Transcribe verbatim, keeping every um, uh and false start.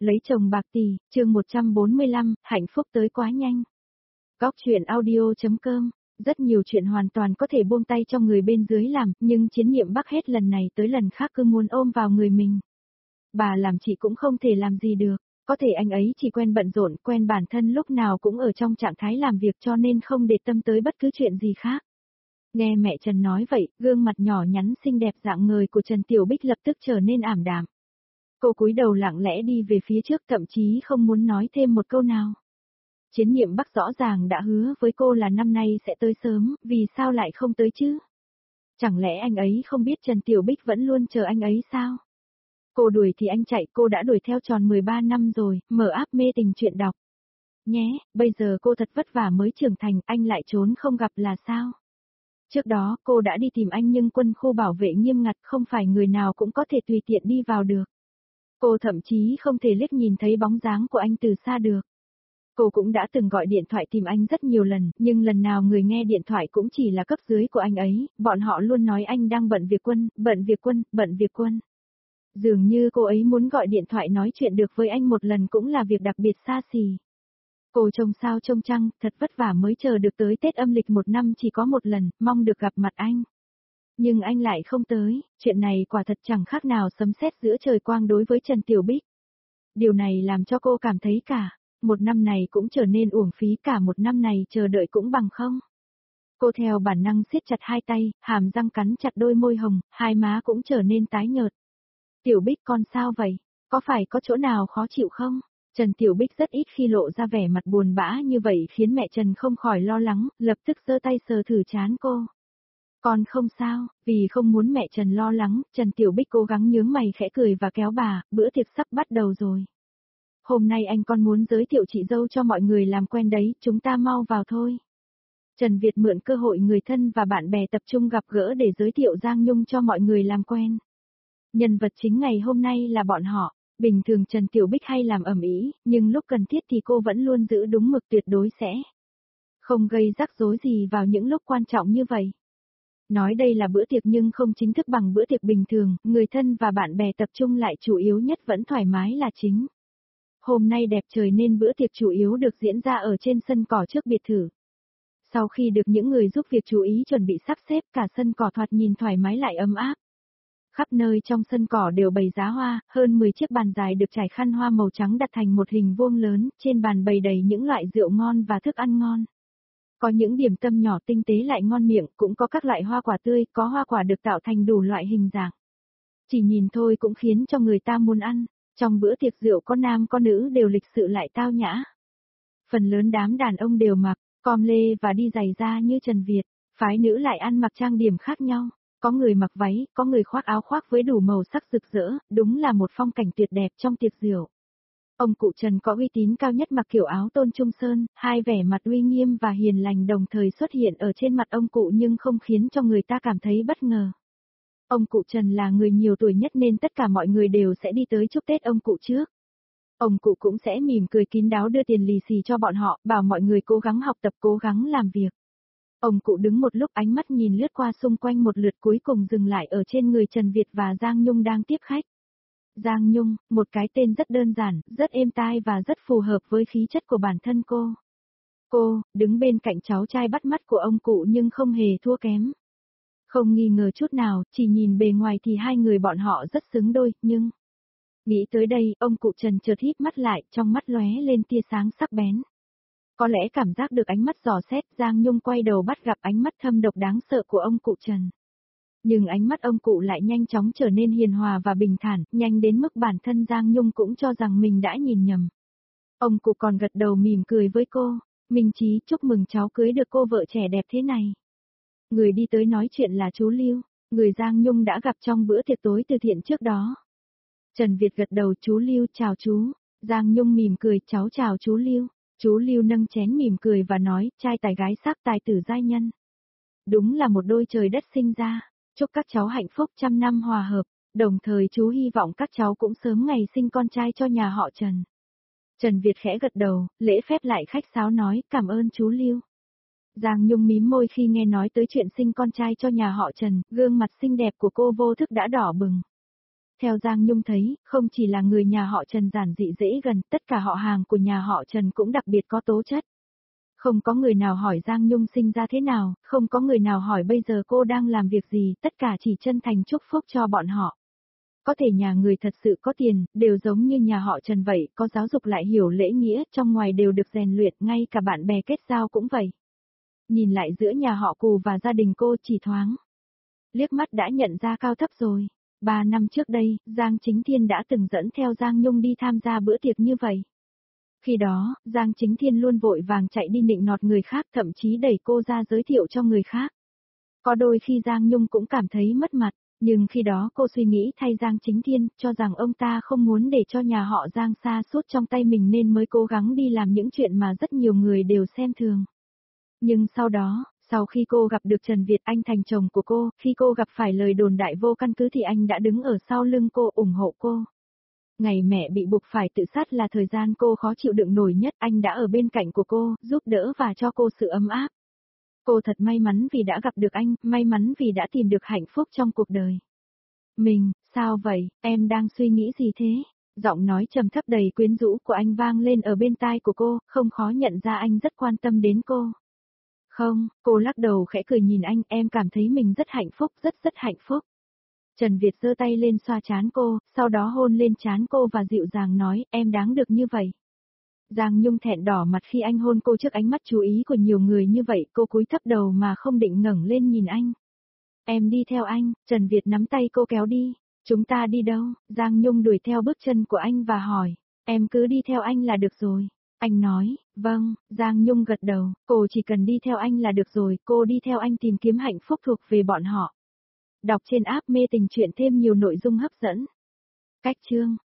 Lấy chồng bạc tỷ, chương một trăm bốn mươi lăm, hạnh phúc tới quá nhanh. Góc truyện audio chấm com, rất nhiều chuyện hoàn toàn có thể buông tay cho người bên dưới làm, nhưng chiến niệm Bắc hết lần này tới lần khác cứ muốn ôm vào người mình. Bà làm chị cũng không thể làm gì được, có thể anh ấy chỉ quen bận rộn, quen bản thân lúc nào cũng ở trong trạng thái làm việc cho nên không để tâm tới bất cứ chuyện gì khác. Nghe mẹ Trần nói vậy, gương mặt nhỏ nhắn xinh đẹp dạng người của Trần Tiểu Bích lập tức trở nên ảm đạm. Cô cúi đầu lặng lẽ đi về phía trước, thậm chí không muốn nói thêm một câu nào. Chiến niệm Bắc rõ ràng đã hứa với cô là năm nay sẽ tới sớm, vì sao lại không tới chứ? Chẳng lẽ anh ấy không biết Trần Tiểu Bích vẫn luôn chờ anh ấy sao? Cô đuổi thì anh chạy, cô đã đuổi theo tròn mười ba năm rồi, mở app mê tình chuyện đọc. Nhé, bây giờ cô thật vất vả mới trưởng thành, anh lại trốn không gặp là sao? Trước đó cô đã đi tìm anh nhưng quân khu bảo vệ nghiêm ngặt, không phải người nào cũng có thể tùy tiện đi vào được. Cô thậm chí không thể liếc nhìn thấy bóng dáng của anh từ xa được. Cô cũng đã từng gọi điện thoại tìm anh rất nhiều lần, nhưng lần nào người nghe điện thoại cũng chỉ là cấp dưới của anh ấy, bọn họ luôn nói anh đang bận việc quân, bận việc quân, bận việc quân. Dường như cô ấy muốn gọi điện thoại nói chuyện được với anh một lần cũng là việc đặc biệt xa xỉ. Cô trông sao trông trăng, thật vất vả mới chờ được tới Tết âm lịch một năm chỉ có một lần, mong được gặp mặt anh. Nhưng anh lại không tới, chuyện này quả thật chẳng khác nào sấm sét giữa trời quang đối với Trần Tiểu Bích. Điều này làm cho cô cảm thấy cả, một năm này cũng trở nên uổng phí, cả một năm này chờ đợi cũng bằng không. Cô theo bản năng siết chặt hai tay, hàm răng cắn chặt đôi môi hồng, hai má cũng trở nên tái nhợt. Tiểu Bích con sao vậy? Có phải có chỗ nào khó chịu không? Trần Tiểu Bích rất ít khi lộ ra vẻ mặt buồn bã như vậy khiến mẹ Trần không khỏi lo lắng, lập tức giơ tay sờ thử trán cô. Con không sao, vì không muốn mẹ Trần lo lắng, Trần Tiểu Bích cố gắng nhướng mày khẽ cười và kéo bà, bữa tiệc sắp bắt đầu rồi. Hôm nay anh con muốn giới thiệu chị dâu cho mọi người làm quen đấy, chúng ta mau vào thôi. Trần Việt mượn cơ hội người thân và bạn bè tập trung gặp gỡ để giới thiệu Giang Nhung cho mọi người làm quen. Nhân vật chính ngày hôm nay là bọn họ. Bình thường Trần Tiểu Bích hay làm ầm ĩ, nhưng lúc cần thiết thì cô vẫn luôn giữ đúng mực, tuyệt đối sẽ không gây rắc rối gì vào những lúc quan trọng như vậy. Nói đây là bữa tiệc nhưng không chính thức bằng bữa tiệc bình thường, người thân và bạn bè tập trung lại chủ yếu nhất vẫn thoải mái là chính. Hôm nay đẹp trời nên bữa tiệc chủ yếu được diễn ra ở trên sân cỏ trước biệt thự. Sau khi được những người giúp việc chú ý chuẩn bị sắp xếp, cả sân cỏ thoạt nhìn thoải mái lại ấm áp. Khắp nơi trong sân cỏ đều bày giá hoa, hơn mười chiếc bàn dài được trải khăn hoa màu trắng đặt thành một hình vuông lớn, trên bàn bày đầy những loại rượu ngon và thức ăn ngon. Có những điểm tâm nhỏ tinh tế lại ngon miệng, cũng có các loại hoa quả tươi, có hoa quả được tạo thành đủ loại hình dạng. Chỉ nhìn thôi cũng khiến cho người ta muốn ăn, trong bữa tiệc rượu có nam có nữ đều lịch sự lại tao nhã. Phần lớn đám đàn ông đều mặc, com lê và đi giày da như Trần Việt, phái nữ lại ăn mặc trang điểm khác nhau. Có người mặc váy, có người khoác áo khoác với đủ màu sắc rực rỡ, đúng là một phong cảnh tuyệt đẹp trong tiệc rượu. Ông cụ Trần có uy tín cao nhất mặc kiểu áo tôn trung sơn, hai vẻ mặt uy nghiêm và hiền lành đồng thời xuất hiện ở trên mặt ông cụ nhưng không khiến cho người ta cảm thấy bất ngờ. Ông cụ Trần là người nhiều tuổi nhất nên tất cả mọi người đều sẽ đi tới chúc Tết ông cụ trước. Ông cụ cũng sẽ mỉm cười kín đáo đưa tiền lì xì cho bọn họ, bảo mọi người cố gắng học tập, cố gắng làm việc. Ông cụ đứng một lúc, ánh mắt nhìn lướt qua xung quanh một lượt cuối cùng dừng lại ở trên người Trần Việt và Giang Nhung đang tiếp khách. Giang Nhung, một cái tên rất đơn giản, rất êm tai và rất phù hợp với khí chất của bản thân cô. Cô, đứng bên cạnh cháu trai bắt mắt của ông cụ nhưng không hề thua kém. Không nghi ngờ chút nào, chỉ nhìn bề ngoài thì hai người bọn họ rất xứng đôi, nhưng... Nghĩ tới đây, ông cụ Trần chợt híp mắt lại, trong mắt lóe lên tia sáng sắc bén. Có lẽ cảm giác được ánh mắt dò xét, Giang Nhung quay đầu bắt gặp ánh mắt thâm độc đáng sợ của ông cụ Trần. Nhưng ánh mắt ông cụ lại nhanh chóng trở nên hiền hòa và bình thản, nhanh đến mức bản thân Giang Nhung cũng cho rằng mình đã nhìn nhầm. Ông cụ còn gật đầu mỉm cười với cô, Minh Chí chúc mừng cháu cưới được cô vợ trẻ đẹp thế này. Người đi tới nói chuyện là chú Lưu, người Giang Nhung đã gặp trong bữa tiệc tối từ thiện trước đó. Trần Việt gật đầu, chú Lưu chào chú, Giang Nhung mỉm cười, cháu chào chú Lưu. Chú Lưu nâng chén mỉm cười và nói, trai tài gái sắc, tài tử giai nhân. Đúng là một đôi trời đất sinh ra, chúc các cháu hạnh phúc trăm năm hòa hợp, đồng thời chú hy vọng các cháu cũng sớm ngày sinh con trai cho nhà họ Trần. Trần Việt khẽ gật đầu, lễ phép lại khách sáo nói, cảm ơn chú Lưu. Giang Nhung mím môi khi nghe nói tới chuyện sinh con trai cho nhà họ Trần, gương mặt xinh đẹp của cô vô thức đã đỏ bừng. Theo Giang Nhung thấy, không chỉ là người nhà họ Trần giản dị dễ gần, tất cả họ hàng của nhà họ Trần cũng đặc biệt có tố chất. Không có người nào hỏi Giang Nhung sinh ra thế nào, không có người nào hỏi bây giờ cô đang làm việc gì, tất cả chỉ chân thành chúc phúc cho bọn họ. Có thể nhà người thật sự có tiền, đều giống như nhà họ Trần vậy, có giáo dục lại hiểu lễ nghĩa, trong ngoài đều được rèn luyện, ngay cả bạn bè kết giao cũng vậy. Nhìn lại giữa nhà họ Cù và gia đình cô chỉ thoáng. Liếc mắt đã nhận ra cao thấp rồi. Ba năm trước đây, Giang Chính Thiên đã từng dẫn theo Giang Nhung đi tham gia bữa tiệc như vậy. Khi đó, Giang Chính Thiên luôn vội vàng chạy đi nịnh nọt người khác, thậm chí đẩy cô ra giới thiệu cho người khác. Có đôi khi Giang Nhung cũng cảm thấy mất mặt, nhưng khi đó cô suy nghĩ thay Giang Chính Thiên, cho rằng ông ta không muốn để cho nhà họ Giang sa sút trong tay mình nên mới cố gắng đi làm những chuyện mà rất nhiều người đều xem thường. Nhưng sau đó, sau khi cô gặp được Trần Việt Anh thành chồng của cô, khi cô gặp phải lời đồn đại vô căn cứ thì anh đã đứng ở sau lưng cô ủng hộ cô. Ngày mẹ bị buộc phải tự sát là thời gian cô khó chịu đựng nổi nhất, anh đã ở bên cạnh của cô, giúp đỡ và cho cô sự ấm áp. Cô thật may mắn vì đã gặp được anh, may mắn vì đã tìm được hạnh phúc trong cuộc đời. Mình, sao vậy, em đang suy nghĩ gì thế? Giọng nói trầm thấp đầy quyến rũ của anh vang lên ở bên tai của cô, không khó nhận ra anh rất quan tâm đến cô. Không, cô lắc đầu khẽ cười nhìn anh, em cảm thấy mình rất hạnh phúc, rất rất hạnh phúc. Trần Việt giơ tay lên xoa trán cô, sau đó hôn lên trán cô và dịu dàng nói, em đáng được như vậy. Giang Nhung thẹn đỏ mặt khi anh hôn cô trước ánh mắt chú ý của nhiều người như vậy, cô cúi thấp đầu mà không định ngẩng lên nhìn anh. Em đi theo anh, Trần Việt nắm tay cô kéo đi. Chúng ta đi đâu? Giang Nhung đuổi theo bước chân của anh và hỏi, em cứ đi theo anh là được rồi. Anh nói, vâng, Giang Nhung gật đầu, cô chỉ cần đi theo anh là được rồi, cô đi theo anh tìm kiếm hạnh phúc thuộc về bọn họ. Đọc trên app Mê Tình Chuyện thêm nhiều nội dung hấp dẫn. Cách chương